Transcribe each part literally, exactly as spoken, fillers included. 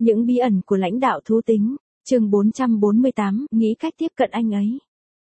Những bí ẩn của lãnh đạo thú tính, chương bốn trăm bốn mươi tám, nghĩ cách tiếp cận anh ấy.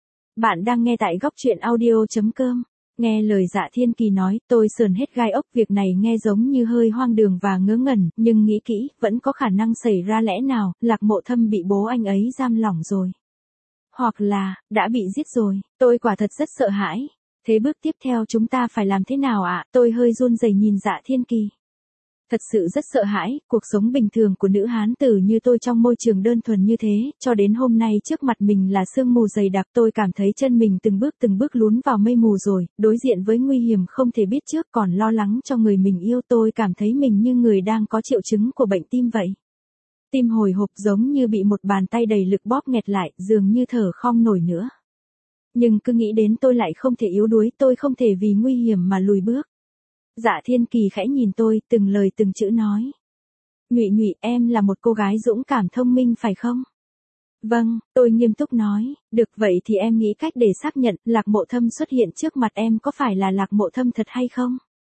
Bạn đang nghe tại góc truyện audio chấm com. Nghe lời Dạ Thiên Kỳ nói, tôi sườn hết gai ốc, việc này nghe giống như hơi hoang đường và ngớ ngẩn, nhưng nghĩ kỹ, vẫn có khả năng xảy ra. Lẽ nào, Lạc Mộ Thâm bị bố anh ấy giam lỏng rồi? Hoặc là, đã bị giết rồi? Tôi quả thật rất sợ hãi. Thế bước tiếp theo chúng ta phải làm thế nào ạ? Tôi hơi run rẩy nhìn Dạ Thiên Kỳ. Thật sự rất sợ hãi, cuộc sống bình thường của nữ hán tử như tôi trong môi trường đơn thuần như thế, cho đến hôm nay trước mặt mình là sương mù dày đặc, tôi cảm thấy chân mình từng bước từng bước lún vào mây mù rồi, đối diện với nguy hiểm không thể biết trước, còn lo lắng cho người mình yêu. Tôi cảm thấy mình như người đang có triệu chứng của bệnh tim vậy. Tim hồi hộp giống như bị một bàn tay đầy lực bóp nghẹt lại, dường như thở không nổi nữa. Nhưng cứ nghĩ đến tôi lại không thể yếu đuối, tôi không thể vì nguy hiểm mà lùi bước. Dạ Thiên Kỳ khẽ nhìn tôi, từng lời từng chữ nói. Nhụy Nhụy, em là một cô gái dũng cảm thông minh phải không? Vâng, tôi nghiêm túc nói. Được, vậy thì em nghĩ cách để xác nhận Lạc Mộ Thâm xuất hiện trước mặt em có phải là Lạc Mộ Thâm thật hay không?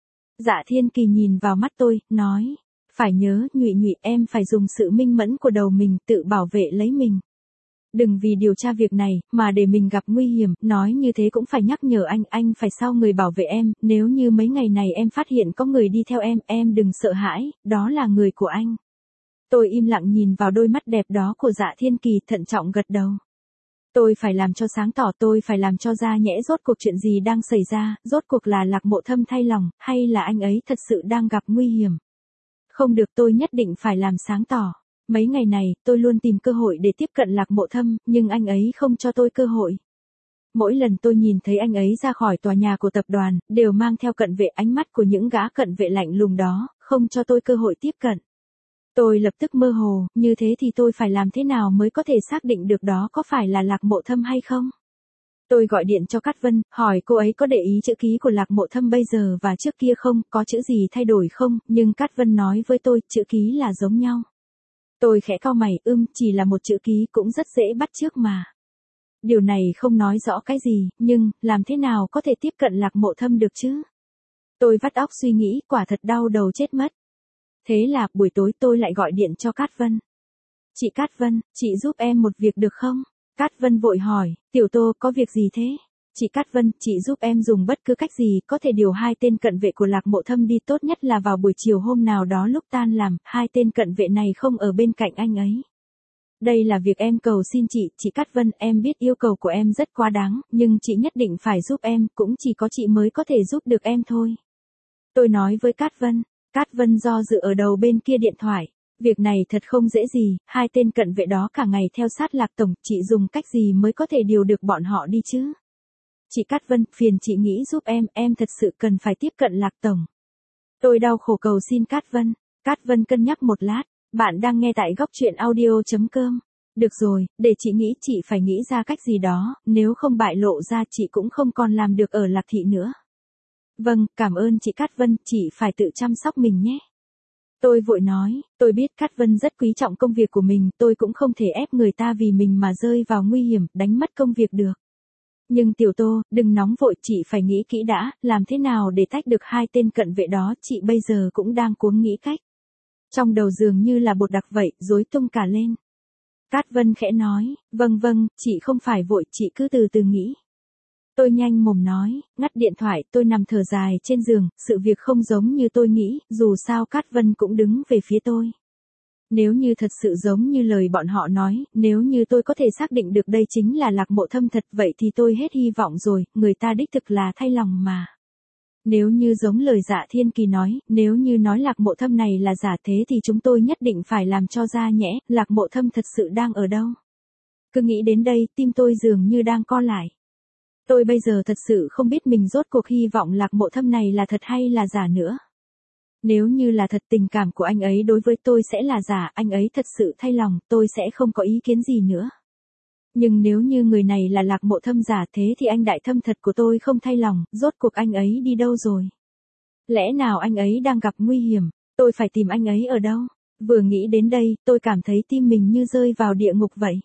Dạ Thiên Kỳ nhìn vào mắt tôi, nói. Phải nhớ, Nhụy Nhụy, em phải dùng sự minh mẫn của đầu mình tự bảo vệ lấy mình. Đừng vì điều tra việc này, mà để mình gặp nguy hiểm, nói như thế cũng phải nhắc nhở anh, anh phải sau người bảo vệ em, nếu như mấy ngày này em phát hiện có người đi theo em, em đừng sợ hãi, đó là người của anh. Tôi im lặng nhìn vào đôi mắt đẹp đó của Dạ Thiên Kỳ, thận trọng gật đầu. Tôi phải làm cho sáng tỏ, tôi phải làm cho ra nhẽ rốt cuộc chuyện gì đang xảy ra, rốt cuộc là Lạc Mộ Thâm thay lòng, hay là anh ấy thật sự đang gặp nguy hiểm. Không được, tôi nhất định phải làm sáng tỏ. Mấy ngày này, tôi luôn tìm cơ hội để tiếp cận Lạc Mộ Thâm, nhưng anh ấy không cho tôi cơ hội. Mỗi lần tôi nhìn thấy anh ấy ra khỏi tòa nhà của tập đoàn, đều mang theo cận vệ, ánh mắt của những gã cận vệ lạnh lùng đó, không cho tôi cơ hội tiếp cận. Tôi lập tức mơ hồ, như thế thì tôi phải làm thế nào mới có thể xác định được đó có phải là Lạc Mộ Thâm hay không? Tôi gọi điện cho Cát Vân, hỏi cô ấy có để ý chữ ký của Lạc Mộ Thâm bây giờ và trước kia không, có chữ gì thay đổi không, nhưng Cát Vân nói với tôi, chữ ký là giống nhau. Tôi khẽ cau mày, ưm, chỉ là một chữ ký cũng rất dễ bắt chước mà. Điều này không nói rõ cái gì, nhưng, làm thế nào có thể tiếp cận Lạc Mộ Thâm được chứ? Tôi vắt óc suy nghĩ, quả thật đau đầu chết mất. Thế là, buổi tối tôi lại gọi điện cho Cát Vân. Chị Cát Vân, chị giúp em một việc được không? Cát Vân vội hỏi, Tiểu Tô, có việc gì thế? Chị Cát Vân, chị giúp em dùng bất cứ cách gì, có thể điều hai tên cận vệ của Lạc Mộ Thâm đi, tốt nhất là vào buổi chiều hôm nào đó lúc tan làm, hai tên cận vệ này không ở bên cạnh anh ấy. Đây là việc em cầu xin chị, chị Cát Vân, em biết yêu cầu của em rất quá đáng, nhưng chị nhất định phải giúp em, cũng chỉ có chị mới có thể giúp được em thôi. Tôi nói với Cát Vân, Cát Vân do dự ở đầu bên kia điện thoại. Việc này thật không dễ gì, hai tên cận vệ đó cả ngày theo sát Lạc Tổng, chị dùng cách gì mới có thể điều được bọn họ đi chứ? Chị Cát Vân, phiền chị nghĩ giúp em, em thật sự cần phải tiếp cận Lạc Tổng. Tôi đau khổ cầu xin Cát Vân. Cát Vân cân nhắc một lát, bạn đang nghe tại góc truyện audio chấm com. Được rồi, để chị nghĩ, chị phải nghĩ ra cách gì đó, nếu không bại lộ ra chị cũng không còn làm được ở Lạc Thị nữa. Vâng, cảm ơn chị Cát Vân, chị phải tự chăm sóc mình nhé. Tôi vội nói, tôi biết Cát Vân rất quý trọng công việc của mình, tôi cũng không thể ép người ta vì mình mà rơi vào nguy hiểm, đánh mất công việc được. Nhưng Tiểu Tô, đừng nóng vội, chị phải nghĩ kỹ đã, làm thế nào để tách được hai tên cận vệ đó, chị bây giờ cũng đang cuống nghĩ cách. Trong đầu dường như là bột đặc vậy, rối tung cả lên. Cát Vân khẽ nói, vâng vâng, chị không phải vội, chị cứ từ từ nghĩ. Tôi nhanh mồm nói, ngắt điện thoại, tôi nằm thở dài trên giường, sự việc không giống như tôi nghĩ, dù sao Cát Vân cũng đứng về phía tôi. Nếu như thật sự giống như lời bọn họ nói, nếu như tôi có thể xác định được đây chính là Lạc Mộ Thâm thật, vậy thì tôi hết hy vọng rồi, người ta đích thực là thay lòng mà. Nếu như giống lời Dạ Thiên Kỳ nói, nếu như nói Lạc Mộ Thâm này là giả thế thì chúng tôi nhất định phải làm cho ra nhẽ, Lạc Mộ Thâm thật sự đang ở đâu. Cứ nghĩ đến đây, tim tôi dường như đang co lại. Tôi bây giờ thật sự không biết mình rốt cuộc hy vọng Lạc Mộ Thâm này là thật hay là giả nữa. Nếu như là thật, tình cảm của anh ấy đối với tôi sẽ là giả, anh ấy thật sự thay lòng, tôi sẽ không có ý kiến gì nữa. Nhưng nếu như người này là Lạc Mộ Thâm giả, thế thì anh đại thâm thật của tôi không thay lòng, rốt cuộc anh ấy đi đâu rồi? Lẽ nào anh ấy đang gặp nguy hiểm, tôi phải tìm anh ấy ở đâu? Vừa nghĩ đến đây, tôi cảm thấy tim mình như rơi vào địa ngục vậy.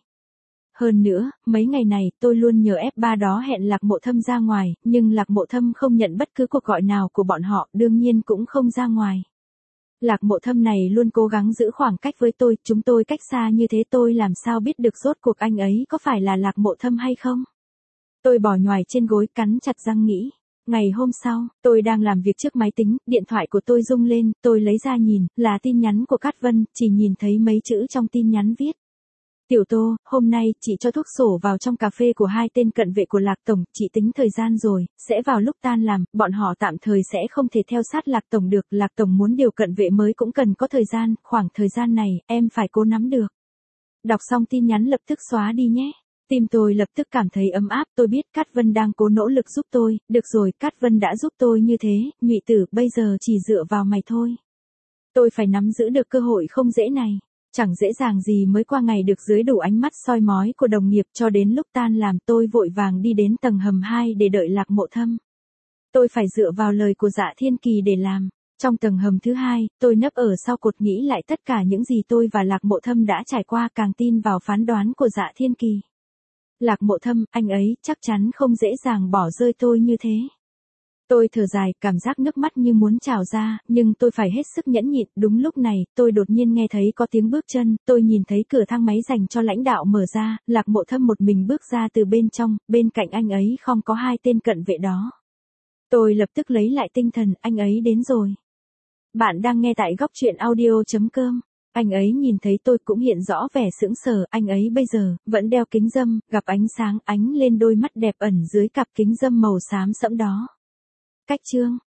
Hơn nữa, mấy ngày này, tôi luôn nhờ ép ba đó hẹn Lạc Mộ Thâm ra ngoài, nhưng Lạc Mộ Thâm không nhận bất cứ cuộc gọi nào của bọn họ, đương nhiên cũng không ra ngoài. Lạc Mộ Thâm này luôn cố gắng giữ khoảng cách với tôi, chúng tôi cách xa như thế tôi làm sao biết được rốt cuộc anh ấy có phải là Lạc Mộ Thâm hay không? Tôi bò nhoài trên gối cắn chặt răng nghĩ. Ngày hôm sau, tôi đang làm việc trước máy tính, điện thoại của tôi rung lên, tôi lấy ra nhìn, là tin nhắn của Cát Vân, chỉ nhìn thấy mấy chữ trong tin nhắn viết. Tiểu Tô, hôm nay chị cho thuốc sổ vào trong cà phê của hai tên cận vệ của Lạc Tổng, chị tính thời gian rồi, sẽ vào lúc tan làm, bọn họ tạm thời sẽ không thể theo sát Lạc Tổng được, Lạc Tổng muốn điều cận vệ mới cũng cần có thời gian, khoảng thời gian này, em phải cố nắm được. Đọc xong tin nhắn lập tức xóa đi nhé. Tim tôi lập tức cảm thấy ấm áp, tôi biết Cát Vân đang cố nỗ lực giúp tôi, được rồi, Cát Vân đã giúp tôi như thế, Nhụy Tử, bây giờ chỉ dựa vào mày thôi. Tôi phải nắm giữ được cơ hội không dễ này. Chẳng dễ dàng gì mới qua ngày được dưới đủ ánh mắt soi mói của đồng nghiệp cho đến lúc tan làm tôi vội vàng đi đến tầng hầm hai để đợi Lạc Mộ Thâm. Tôi phải dựa vào lời của Dạ Thiên Kỳ để làm. Trong tầng hầm thứ hai, tôi nấp ở sau cột nghĩ lại tất cả những gì tôi và Lạc Mộ Thâm đã trải qua càng tin vào phán đoán của Dạ Thiên Kỳ. Lạc Mộ Thâm, anh ấy chắc chắn không dễ dàng bỏ rơi tôi như thế. Tôi thở dài, cảm giác nước mắt như muốn trào ra, nhưng tôi phải hết sức nhẫn nhịn. Đúng lúc này, tôi đột nhiên nghe thấy có tiếng bước chân, tôi nhìn thấy cửa thang máy dành cho lãnh đạo mở ra, Lạc Mộ Thâm một mình bước ra từ bên trong, bên cạnh anh ấy không có hai tên cận vệ đó. Tôi lập tức lấy lại tinh thần, anh ấy đến rồi. Bạn đang nghe tại góc truyện audio chấm com. Anh ấy nhìn thấy tôi cũng hiện rõ vẻ sững sờ, anh ấy bây giờ, vẫn đeo kính râm, gặp ánh sáng ánh lên đôi mắt đẹp ẩn dưới cặp kính râm màu xám sẫm đó. Cách chương